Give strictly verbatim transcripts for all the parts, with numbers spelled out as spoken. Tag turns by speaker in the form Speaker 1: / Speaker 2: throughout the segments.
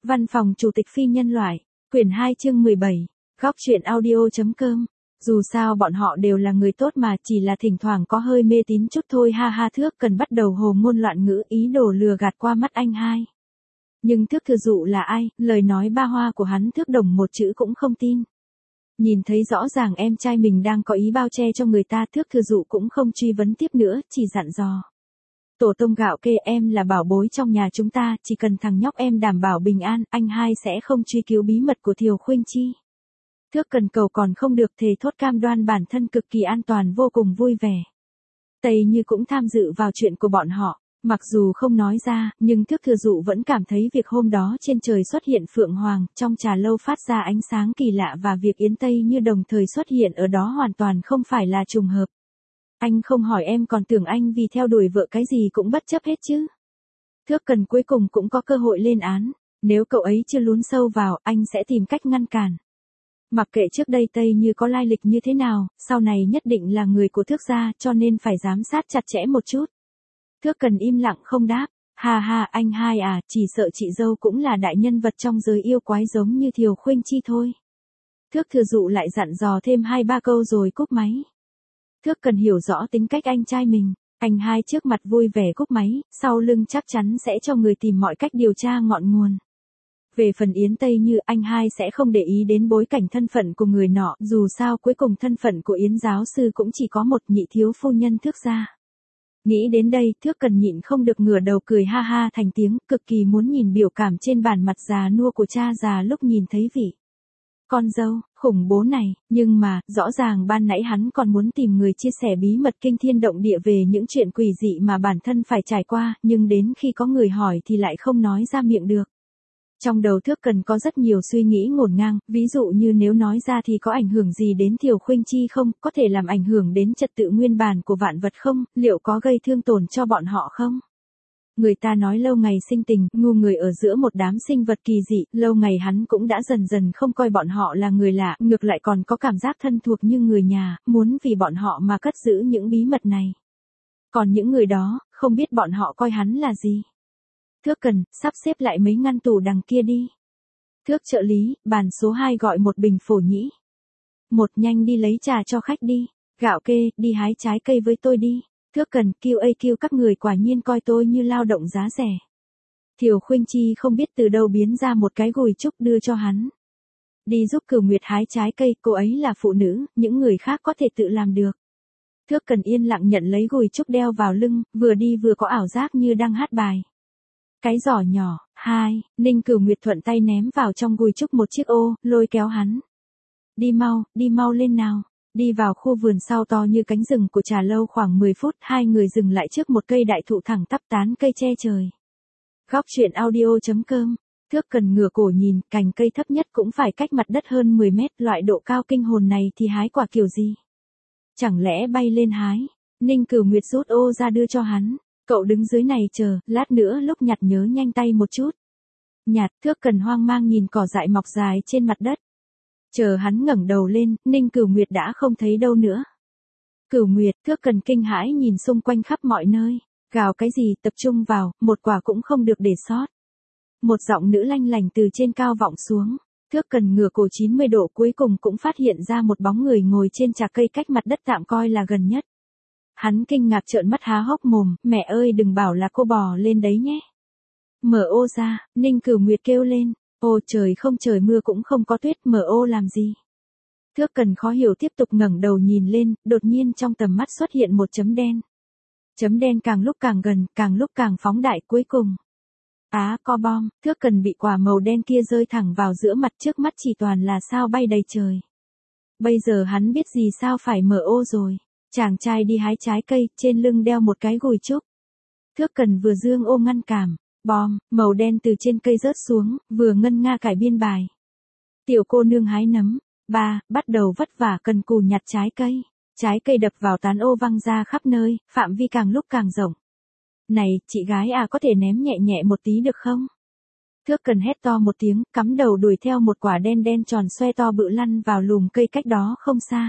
Speaker 1: Văn phòng Chủ tịch Phi Nhân Loại, quyển hai chương mười bảy, góc truyện audio.com. Dù sao bọn họ đều là người tốt mà, chỉ là thỉnh thoảng có hơi mê tín chút thôi ha ha. Thước Cần bắt đầu hồ ngôn loạn ngữ, ý đồ lừa gạt qua mắt anh hai. Nhưng Thước Thừa Dụ là ai, lời nói ba hoa của hắn Thước Đồng một chữ cũng không tin. Nhìn thấy rõ ràng em trai mình đang có ý bao che cho người ta, Thước Thừa Dụ cũng không truy vấn tiếp nữa, chỉ dặn dò. Tổ tông gạo kê, em là bảo bối trong nhà chúng ta, chỉ cần thằng nhóc em đảm bảo bình an, anh hai sẽ không truy cứu bí mật của Thiều Khuynh Chi. Thước Cần cầu còn không được, thề thốt cam đoan bản thân cực kỳ an toàn, vô cùng vui vẻ. Tây Như cũng tham dự vào chuyện của bọn họ, mặc dù không nói ra, nhưng Thước Thừa Dụ vẫn cảm thấy việc hôm đó trên trời xuất hiện Phượng Hoàng, trong trà lâu phát ra ánh sáng kỳ lạ và việc Yến Tây Như đồng thời xuất hiện ở đó hoàn toàn không phải là trùng hợp. Anh không hỏi em còn tưởng anh vì theo đuổi vợ cái gì cũng bất chấp hết chứ. Thước Cần cuối cùng cũng có cơ hội lên án, nếu cậu ấy chưa lún sâu vào, anh sẽ tìm cách ngăn cản. Mặc kệ trước đây Tây Như có lai lịch như thế nào, sau này nhất định là người của Thước gia, cho nên phải giám sát chặt chẽ một chút. Thước Cần im lặng không đáp, ha ha anh hai à, chỉ sợ chị dâu cũng là đại nhân vật trong giới yêu quái giống như Thiều Khuynh Chi thôi. Thước Thừa Dụ lại dặn dò thêm hai ba câu rồi cúp máy. Thước Cần hiểu rõ tính cách anh trai mình, anh hai trước mặt vui vẻ cúp máy, sau lưng chắc chắn sẽ cho người tìm mọi cách điều tra ngọn nguồn. Về phần Yến Tây Như, anh hai sẽ không để ý đến bối cảnh thân phận của người nọ, dù sao cuối cùng thân phận của Yến giáo sư cũng chỉ có một, nhị thiếu phu nhân Thước gia. Nghĩ đến đây, Thước Cần nhịn không được ngửa đầu cười ha ha thành tiếng, cực kỳ muốn nhìn biểu cảm trên bản mặt già nua của cha già lúc nhìn thấy vị con dâu khủng bố này, nhưng mà, rõ ràng ban nãy hắn còn muốn tìm người chia sẻ bí mật kinh thiên động địa về những chuyện quỷ dị mà bản thân phải trải qua, nhưng đến khi có người hỏi thì lại không nói ra miệng được. Trong đầu Thước Cần có rất nhiều suy nghĩ ngổn ngang, ví dụ như nếu nói ra thì có ảnh hưởng gì đến Thiều Khuynh Chi không, có thể làm ảnh hưởng đến trật tự nguyên bản của vạn vật không, liệu có gây thương tổn cho bọn họ không? Người ta nói lâu ngày sinh tình, ngu người ở giữa một đám sinh vật kỳ dị, lâu ngày hắn cũng đã dần dần không coi bọn họ là người lạ, ngược lại còn có cảm giác thân thuộc như người nhà, muốn vì bọn họ mà cất giữ những bí mật này. Còn những người đó, không biết bọn họ coi hắn là gì. Thước Cần, sắp xếp lại mấy ngăn tủ đằng kia đi. Thước trợ lý, bàn số hai gọi một bình phổ nhĩ. Một, nhanh đi lấy trà cho khách đi. Gạo kê, đi hái trái cây với tôi đi. Thước Cần, kêu ây kêu các người quả nhiên coi tôi như lao động giá rẻ. Thiều Khuynh Chi không biết từ đâu biến ra một cái gùi trúc đưa cho hắn. Đi giúp Cửu Nguyệt hái trái cây, cô ấy là phụ nữ, những người khác có thể tự làm được. Thước Cần yên lặng nhận lấy gùi trúc đeo vào lưng, vừa đi vừa có ảo giác như đang hát bài. Cái giỏ nhỏ, hai, Ninh Cửu Nguyệt thuận tay ném vào trong gùi trúc một chiếc ô, lôi kéo hắn. Đi mau, đi mau lên nào. Đi vào khu vườn sau to như cánh rừng của trà lâu khoảng mười phút, hai người dừng lại trước một cây đại thụ thẳng tắp tán cây che trời. Góc truyện audio.com. Thước Cần ngửa cổ nhìn, cành cây thấp nhất cũng phải cách mặt đất hơn mười mét, loại độ cao kinh hồn này thì hái quả kiểu gì? Chẳng lẽ bay lên hái? Ninh Cửu Nguyệt rút ô ra đưa cho hắn. Cậu đứng dưới này chờ, lát nữa lúc nhặt nhớ nhanh tay một chút. Nhặt, Thước Cần hoang mang nhìn cỏ dại mọc dài trên mặt đất. Chờ hắn ngẩng đầu lên, Ninh Cửu Nguyệt đã không thấy đâu nữa. Cửu Nguyệt, Thước Cần kinh hãi nhìn xung quanh khắp mọi nơi. Gào cái gì, tập trung vào, một quả cũng không được để sót. Một giọng nữ lanh lành từ trên cao vọng xuống. Thước Cần ngửa cổ chín mươi độ, cuối cùng cũng phát hiện ra một bóng người ngồi trên trà cây cách mặt đất tạm coi là gần nhất. Hắn kinh ngạc trợn mắt há hốc mồm, mẹ ơi đừng bảo là cô bò lên đấy nhé. Mở ô ra, Ninh Cửu Nguyệt kêu lên, ô trời không trời mưa cũng không có tuyết, mở ô làm gì. Thước Cần khó hiểu tiếp tục ngẩng đầu nhìn lên, đột nhiên trong tầm mắt xuất hiện một chấm đen. Chấm đen càng lúc càng gần, càng lúc càng phóng đại, cuối cùng. Á, co bom, Thước Cần bị quả màu đen kia rơi thẳng vào giữa mặt, trước mắt chỉ toàn là sao bay đầy trời. Bây giờ hắn biết gì sao phải mở ô rồi. Chàng trai đi hái trái cây, trên lưng đeo một cái gùi trúc. Thước Cần vừa dương ô ngăn cản, bom, màu đen từ trên cây rớt xuống, vừa ngân nga cải biên bài. Tiểu cô nương hái nấm. Ba, bắt đầu vất vả cần cù nhặt trái cây. Trái cây đập vào tán ô văng ra khắp nơi, phạm vi càng lúc càng rộng. Này, chị gái à, có thể ném nhẹ nhẹ một tí được không? Thước Cần hét to một tiếng, cắm đầu đuổi theo một quả đen đen tròn xoe to bự lăn vào lùm cây cách đó không xa.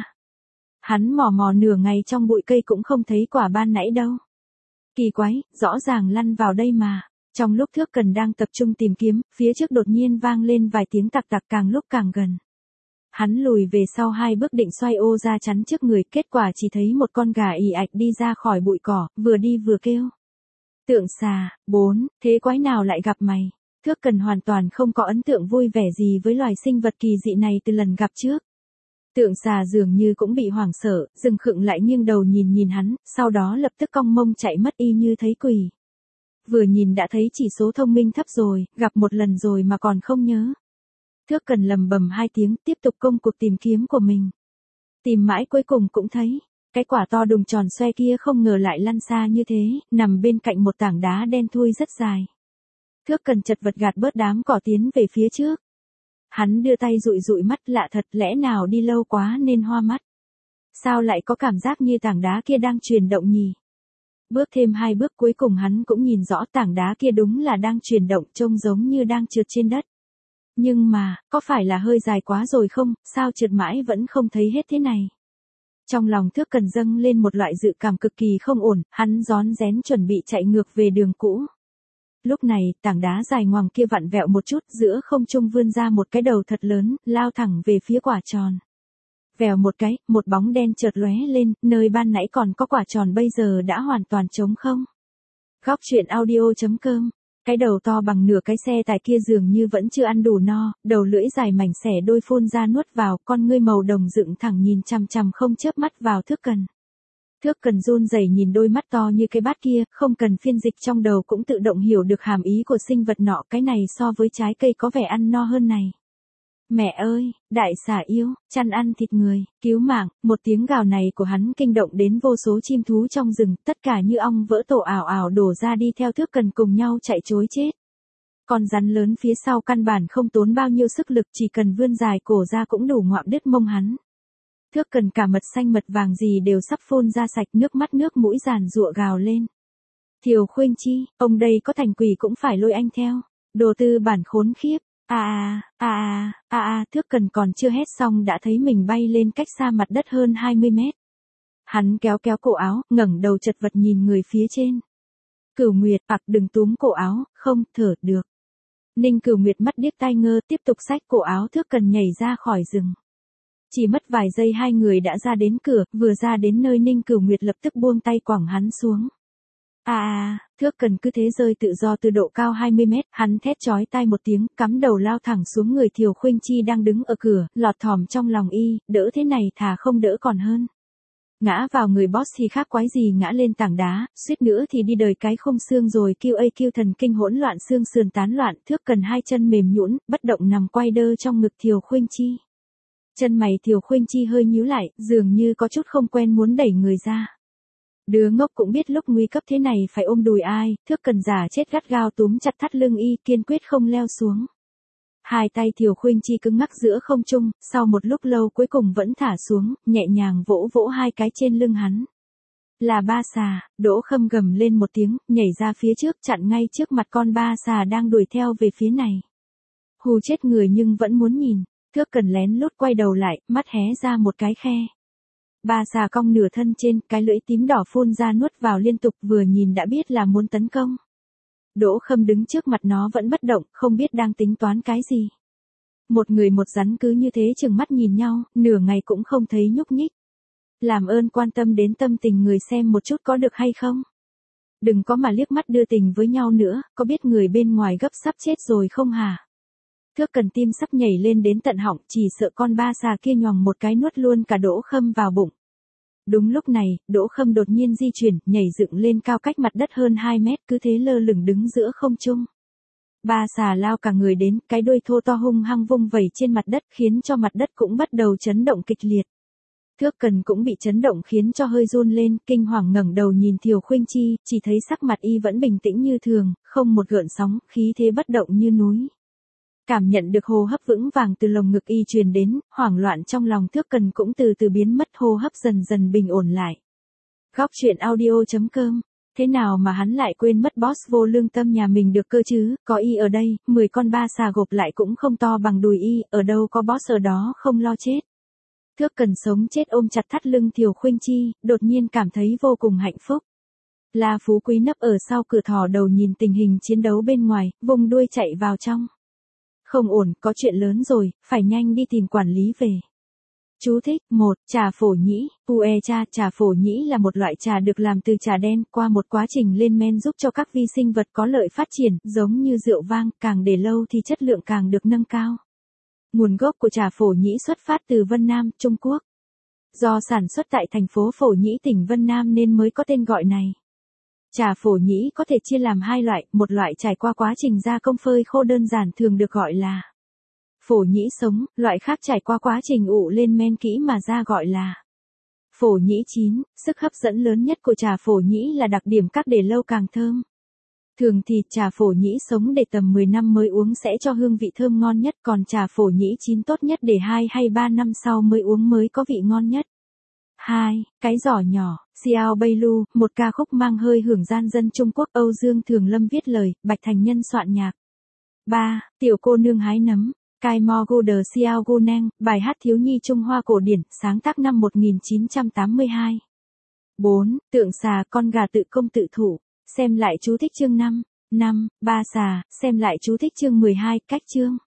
Speaker 1: Hắn mò mò nửa ngày trong bụi cây cũng không thấy quả ban nãy đâu. Kỳ quái, rõ ràng lăn vào đây mà. Trong lúc Thước Cần đang tập trung tìm kiếm, phía trước đột nhiên vang lên vài tiếng tặc tặc càng lúc càng gần. Hắn lùi về sau hai bước định xoay ô ra chắn trước người, kết quả chỉ thấy một con gà ì ạch đi ra khỏi bụi cỏ, vừa đi vừa kêu. Tượng xà, bốn, thế quái nào lại gặp mày? Thước Cần hoàn toàn không có ấn tượng vui vẻ gì với loài sinh vật kỳ dị này từ lần gặp trước. Tượng xà dường như cũng bị hoảng sợ, dừng khựng lại nghiêng đầu nhìn nhìn hắn, sau đó lập tức cong mông chạy mất y như thấy quỷ. Vừa nhìn đã thấy chỉ số thông minh thấp rồi, gặp một lần rồi mà còn không nhớ. Thước Cần lầm bầm hai tiếng, tiếp tục công cuộc tìm kiếm của mình. Tìm mãi cuối cùng cũng thấy, cái quả to đùng tròn xoe kia không ngờ lại lăn xa như thế, nằm bên cạnh một tảng đá đen thui rất dài. Thước Cần chật vật gạt bớt đám cỏ tiến về phía trước. Hắn đưa tay dụi dụi mắt, lạ thật, lẽ nào đi lâu quá nên hoa mắt. Sao lại có cảm giác như tảng đá kia đang chuyển động nhỉ? Bước thêm hai bước cuối cùng hắn cũng nhìn rõ tảng đá kia đúng là đang chuyển động, trông giống như đang trượt trên đất. Nhưng mà, có phải là hơi dài quá rồi không, sao trượt mãi vẫn không thấy hết thế này? Trong lòng Thước Cần dâng lên một loại dự cảm cực kỳ không ổn, hắn rón rén chuẩn bị chạy ngược về đường cũ. Lúc này, tảng đá dài ngoằng kia vặn vẹo một chút, giữa không trung vươn ra một cái đầu thật lớn, lao thẳng về phía quả tròn. Vèo một cái, một bóng đen chợt lóe lên, nơi ban nãy còn có quả tròn bây giờ đã hoàn toàn trống không. Góc truyện audio chấm com. Cái đầu to bằng nửa cái xe tải kia dường như vẫn chưa ăn đủ no, đầu lưỡi dài mảnh xẻ đôi phun ra nuốt vào, con ngươi màu đồng dựng thẳng nhìn chằm chằm không chớp mắt vào Thước Cần. Thước Cần run rẩy nhìn đôi mắt to như cái bát kia, không cần phiên dịch trong đầu cũng tự động hiểu được hàm ý của sinh vật nọ, cái này so với trái cây có vẻ ăn no hơn này. Mẹ ơi, đại xà yêu, chăn ăn thịt người, cứu mạng, một tiếng gào này của hắn kinh động đến vô số chim thú trong rừng, tất cả như ong vỡ tổ ảo ảo đổ ra đi theo Thước Cần cùng nhau chạy trối chết. Con rắn lớn phía sau căn bản không tốn bao nhiêu sức lực, chỉ cần vươn dài cổ ra cũng đủ ngoạm đứt mông hắn. Thước Cần cả mật xanh mật vàng gì đều sắp phun ra sạch, nước mắt nước mũi giàn giụa gào lên. Thiều Khuynh Chi, ông đây có thành quỷ cũng phải lôi anh theo, đồ tư bản khốn khiếp. À à, à à, à Thước Cần còn chưa hét xong đã thấy mình bay lên cách xa mặt đất hơn hai mươi mét. Hắn kéo kéo cổ áo, ngẩng đầu chật vật nhìn người phía trên. Cửu Nguyệt, ặc đừng túm cổ áo, không thở được. Ninh Cửu Nguyệt mắt điếc tai ngơ tiếp tục xách cổ áo Thước Cần nhảy ra khỏi rừng. Chỉ mất vài giây hai người đã ra đến cửa, vừa ra đến nơi Ninh Cửu Nguyệt lập tức buông tay quẳng hắn xuống. À à, Thước Cần cứ thế rơi tự do từ độ cao hai mươi mét, hắn thét chói tai một tiếng, cắm đầu lao thẳng xuống người Thiều Khuynh Chi đang đứng ở cửa, lọt thỏm trong lòng y, đỡ thế này thà không đỡ còn hơn. Ngã vào người boss thì khác quái gì ngã lên tảng đá, suýt nữa thì đi đời cái khung xương rồi, kêu ây kêu thần kinh hỗn loạn xương sườn tán loạn, Thước Cần hai chân mềm nhũn, bất động nằm quay đơ trong ngực Thiều Khuynh Chi. Chân mày Thiều Khuynh Chi hơi nhíu lại, dường như có chút không quen muốn đẩy người ra. Đứa ngốc cũng biết lúc nguy cấp thế này phải ôm đùi ai, Thước Cần giả chết gắt gao túm chặt thắt lưng y, kiên quyết không leo xuống. Hai tay Thiều Khuynh Chi cứng ngắc giữa không trung, sau một lúc lâu cuối cùng vẫn thả xuống, nhẹ nhàng vỗ vỗ hai cái trên lưng hắn. Là ba xà, Đỗ Khâm gầm lên một tiếng, nhảy ra phía trước chặn ngay trước mặt con ba xà đang đuổi theo về phía này. Hù chết người nhưng vẫn muốn nhìn, Thước Cần lén lút quay đầu lại, mắt hé ra một cái khe. Ba xà cong nửa thân trên, cái lưỡi tím đỏ phun ra nuốt vào liên tục, vừa nhìn đã biết là muốn tấn công. Đỗ Khâm đứng trước mặt nó vẫn bất động, không biết đang tính toán cái gì. Một người một rắn cứ như thế chừng mắt nhìn nhau, nửa ngày cũng không thấy nhúc nhích. Làm ơn quan tâm đến tâm tình người xem một chút có được hay không? Đừng có mà liếc mắt đưa tình với nhau nữa, có biết người bên ngoài gấp sắp chết rồi không hả? Thước Cần tim sắp nhảy lên đến tận họng, chỉ sợ con ba xà kia nhoằng một cái nuốt luôn cả Đỗ Khâm vào bụng. Đúng lúc này, Đỗ Khâm đột nhiên di chuyển, nhảy dựng lên cao cách mặt đất hơn hai mét, cứ thế lơ lửng đứng giữa không trung. Ba xà lao cả người đến, cái đuôi thô to hung hăng vung vẩy trên mặt đất khiến cho mặt đất cũng bắt đầu chấn động kịch liệt. Thước Cần cũng bị chấn động khiến cho hơi run lên, kinh hoàng ngẩng đầu nhìn Thiều Khuynh Chi, chỉ thấy sắc mặt y vẫn bình tĩnh như thường, không một gợn sóng, khí thế bất động như núi. Cảm nhận được hô hấp vững vàng từ lồng ngực y truyền đến, hoảng loạn trong lòng Thước Cần cũng từ từ biến mất, hô hấp dần dần bình ổn lại. Góc truyện audio chấm com. Thế nào mà hắn lại quên mất boss vô lương tâm nhà mình được cơ chứ, có y ở đây, mười con ba xà gộp lại cũng không to bằng đùi y, ở đâu có boss ở đó không lo chết. Thước Cần sống chết ôm chặt thắt lưng Thiều Khuynh Chi, đột nhiên cảm thấy vô cùng hạnh phúc. La Phú Quý nấp ở sau cửa thò đầu nhìn tình hình chiến đấu bên ngoài, vùng đuôi chạy vào trong. Không ổn, có chuyện lớn rồi, phải nhanh đi tìm quản lý về. Chú thích, một, trà phổ nhĩ, ue cha, trà phổ nhĩ là một loại trà được làm từ trà đen, qua một quá trình lên men giúp cho các vi sinh vật có lợi phát triển, giống như rượu vang, càng để lâu thì chất lượng càng được nâng cao. Nguồn gốc của trà phổ nhĩ xuất phát từ Vân Nam, Trung Quốc. Do sản xuất tại thành phố Phổ Nhĩ tỉnh Vân Nam nên mới có tên gọi này. Trà phổ nhĩ có thể chia làm hai loại, một loại trải qua quá trình gia công phơi khô đơn giản thường được gọi là phổ nhĩ sống, loại khác trải qua quá trình ủ lên men kỹ mà ra gọi là phổ nhĩ chín. Sức hấp dẫn lớn nhất của trà phổ nhĩ là đặc điểm các để lâu càng thơm. Thường thì trà phổ nhĩ sống để tầm mười năm mới uống sẽ cho hương vị thơm ngon nhất, còn trà phổ nhĩ chín tốt nhất để hai hay ba năm sau mới uống mới có vị ngon nhất. hai. Cái giỏ nhỏ, Xiao Beilu, một ca khúc mang hơi hưởng gian dân Trung Quốc. Âu Dương Thường Lâm viết lời, Bạch Thành Nhân soạn nhạc. ba. Tiểu cô nương hái nấm, Kai Mo Gu De Xiao Gu Neng, bài hát thiếu nhi Trung Hoa cổ điển, sáng tác năm một nghìn chín trăm tám mươi hai. bốn. Tượng xà, con gà tự công tự thủ, xem lại chú thích chương năm. năm. Ba xà, xem lại chú thích chương mười hai, cách chương.